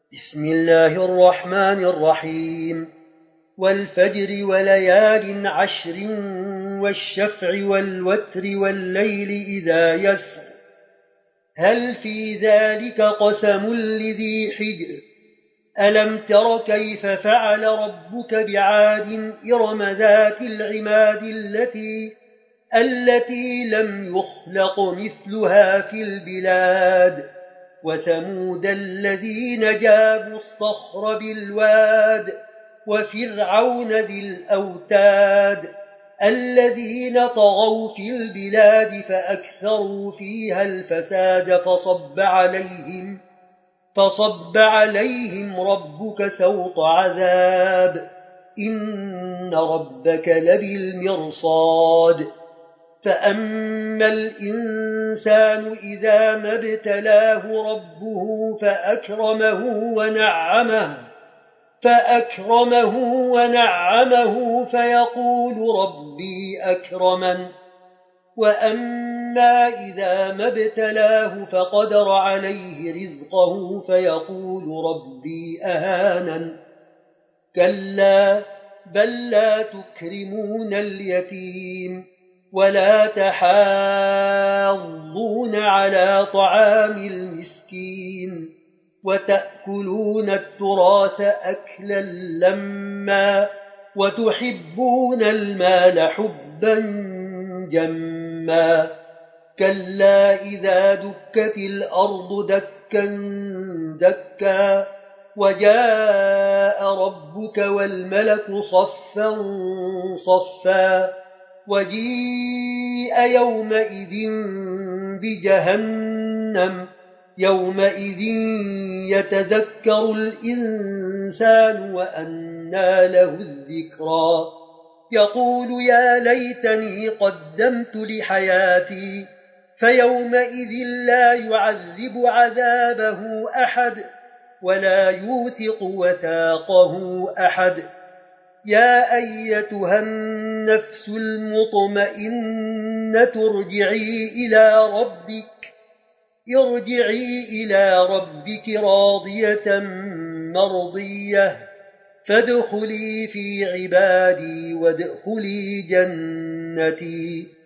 بسم الله الرحمن الرحيم والفجر وليال عشر والشفع والوتر والليل إذا يسر هل في ذلك قسم لذي حجر ألم تر كيف فعل ربك بعاد إرم ذات العماد التي لم يخلق مثلها في البلاد وثمود الذين جابوا الصخر بالواد وفرعون ذي الأوتاد الذين طغوا في البلاد فأكثروا فيها الفساد فصب عليهم ربك سوط عذاب إن ربك لبالمرصاد فأما الإنسان إذا ما ابتلاه ربه فأكرمه ونعمه فيقول ربي أكرمن وأما إذا ما ابتلاه فقدر عليه رزقه فيقول ربي أهانن كلا بل لا تكرمون اليتيم ولا تحاضون على طعام المسكين وتأكلون التراث أكلا لما وتحبون المال حبا جما كلا إذا دكت الأرض دكا دكا وجاء ربك والملك صفا صفا وجيء يومئذ بجهنم يومئذ يتذكر الإنسان وأنى له الذكرى يقول يا ليتني قدمت لحياتي فيومئذ لا يعذب عذابه أحد ولا يوثق وثاقه أحد يا أيتها النفس المطمئنة ارجعي إلى ربك راضية مرضية فادخلي في عبادي وادخلي جنتي